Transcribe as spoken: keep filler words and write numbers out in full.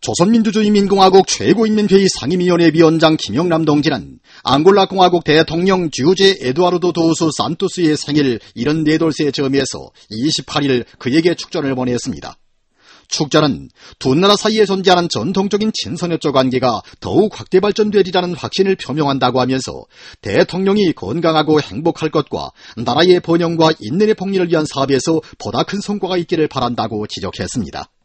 조선민주주의민공화국 최고인민회의 상임위원회 위원장 김영남 동지는 앙골라 공화국 대통령 주제 에두아르도 도우스 산토스의 생일 칠십사 돌세 점에서 이십팔 일 그에게 축전을 보냈습니다. 축전은 두 나라 사이에 존재하는 전통적인 친선협조 관계가 더욱 확대 발전되리라는 확신을 표명한다고 하면서 대통령이 건강하고 행복할 것과 나라의 번영과 인내의 복리를 위한 사업에서 보다 큰 성과가 있기를 바란다고 지적했습니다.